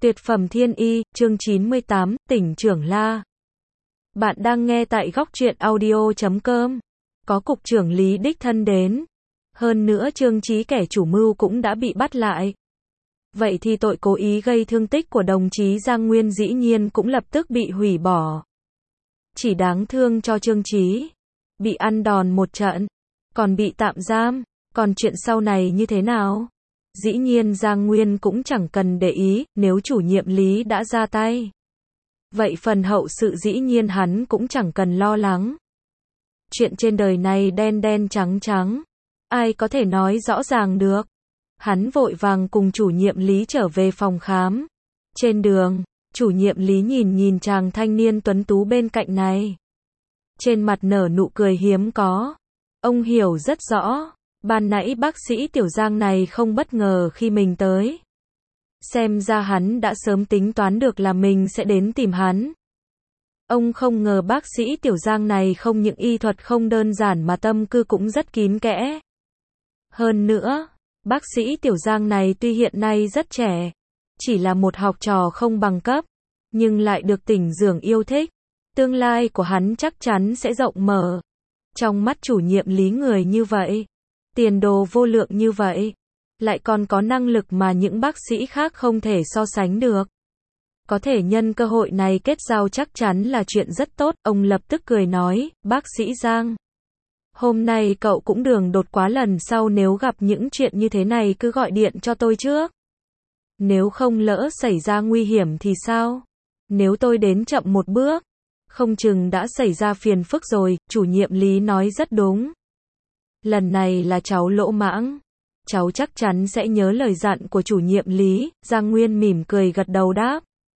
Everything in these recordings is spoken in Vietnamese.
Tuyệt phẩm thiên y, chương 98, tỉnh trưởng La. Bạn đang nghe tại góc truyện audio.com. Có cục trưởng Lý đích thân đến. Hơn nữa Trương Chí kẻ chủ mưu cũng đã bị bắt lại. Vậy thì tội cố ý gây thương tích của đồng chí Giang Nguyên dĩ nhiên cũng lập tức bị hủy bỏ. Chỉ đáng thương cho Trương Chí. Bị ăn đòn một trận. Còn bị tạm giam. Còn chuyện sau này như thế nào? Dĩ nhiên Giang Nguyên cũng chẳng cần để ý, nếu chủ nhiệm Lý đã ra tay. Vậy phần hậu sự dĩ nhiên hắn cũng chẳng cần lo lắng. Chuyện trên đời này đen đen trắng trắng. Ai có thể nói rõ ràng được. Hắn vội vàng cùng chủ nhiệm Lý trở về phòng khám. Trên đường, chủ nhiệm Lý nhìn chàng thanh niên tuấn tú bên cạnh này. Trên mặt nở nụ cười hiếm có. Ông hiểu rất rõ. Ban nãy bác sĩ Tiểu Giang này không bất ngờ khi mình tới. Xem ra hắn đã sớm tính toán được là mình sẽ đến tìm hắn. Ông không ngờ bác sĩ Tiểu Giang này không những y thuật không đơn giản mà tâm tư cũng rất kín kẽ. Hơn nữa, bác sĩ Tiểu Giang này tuy hiện nay rất trẻ, chỉ là một học trò không bằng cấp, nhưng lại được tỉnh Dường yêu thích. Tương lai của hắn chắc chắn sẽ rộng mở. Trong mắt chủ nhiệm Lý người như vậy, tiền đồ vô lượng như vậy, lại còn có năng lực mà những bác sĩ khác không thể so sánh được. Có thể nhân cơ hội này kết giao chắc chắn là chuyện rất tốt. Ông lập tức cười nói, bác sĩ Giang, hôm nay cậu cũng đường đột quá, lần sau nếu gặp những chuyện như thế này cứ gọi điện cho tôi trước. Nếu không lỡ xảy ra nguy hiểm thì sao? Nếu tôi đến chậm một bước, không chừng đã xảy ra phiền phức rồi. Chủ nhiệm Lý nói rất đúng. Lần này là cháu lỗ mãng. Cháu chắc chắn sẽ nhớ lời dặn của chủ nhiệm Lý. Giang Nguyên mỉm cười gật đầu đáp.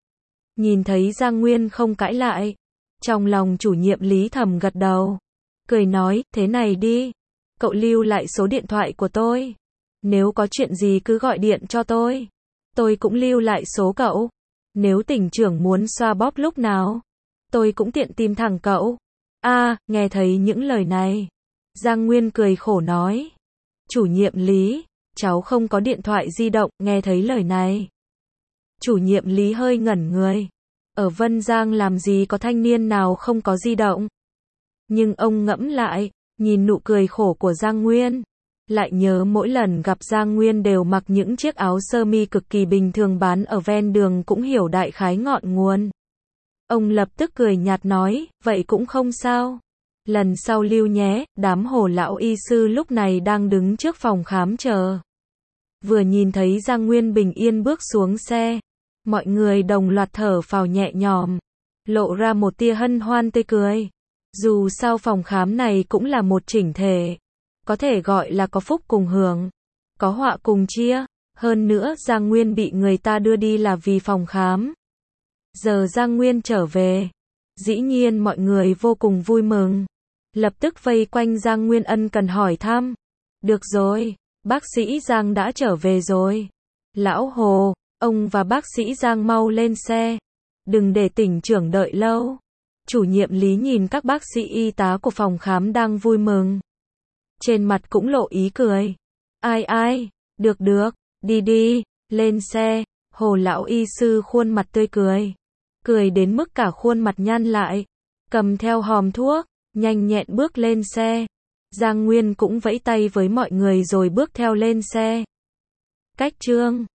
Nhìn thấy Giang Nguyên không cãi lại, trong lòng chủ nhiệm Lý thầm gật đầu. Cười nói, thế này đi. Cậu lưu lại số điện thoại của tôi. Nếu có chuyện gì cứ gọi điện cho tôi. Tôi cũng lưu lại số cậu. Nếu tỉnh trưởng muốn xoa bóp lúc nào, tôi cũng tiện tìm thẳng cậu. Nghe thấy những lời này, Giang Nguyên cười khổ nói. Chủ nhiệm Lý, cháu không có điện thoại di động. Nghe thấy lời này, chủ nhiệm Lý hơi ngẩn người. Ở Vân Giang làm gì có thanh niên nào không có di động. Nhưng ông ngẫm lại, nhìn nụ cười khổ của Giang Nguyên, lại nhớ mỗi lần gặp Giang Nguyên đều mặc những chiếc áo sơ mi cực kỳ bình thường bán ở ven đường, cũng hiểu đại khái ngọn nguồn. Ông lập tức cười nhạt nói, vậy cũng không sao. Lần sau lưu nhé. Đám Hồ lão y sư lúc này đang đứng trước phòng khám chờ. Vừa nhìn thấy Giang Nguyên bình yên bước xuống xe, mọi người đồng loạt thở phào nhẹ nhõm, lộ ra một tia hân hoan tươi cười. Dù sao phòng khám này cũng là một chỉnh thể, có thể gọi là có phúc cùng hưởng, có họa cùng chia. Hơn nữa Giang Nguyên bị người ta đưa đi là vì phòng khám. Giờ Giang Nguyên trở về, dĩ nhiên mọi người vô cùng vui mừng, lập tức vây quanh Giang Nguyên ân cần hỏi thăm. Được rồi, bác sĩ Giang đã trở về rồi. Lão Hồ, ông và bác sĩ Giang mau lên xe, đừng để tỉnh trưởng đợi lâu. Chủ nhiệm Lý nhìn các bác sĩ y tá của phòng khám đang vui mừng, trên mặt cũng lộ ý cười. Ai, được, đi, lên xe. Hồ lão y sư khuôn mặt tươi cười đến mức cả khuôn mặt nhăn lại, cầm theo hòm thuốc, nhanh nhẹn bước lên xe. Giang Nguyên cũng vẫy tay với mọi người rồi bước theo lên xe. Cách Trương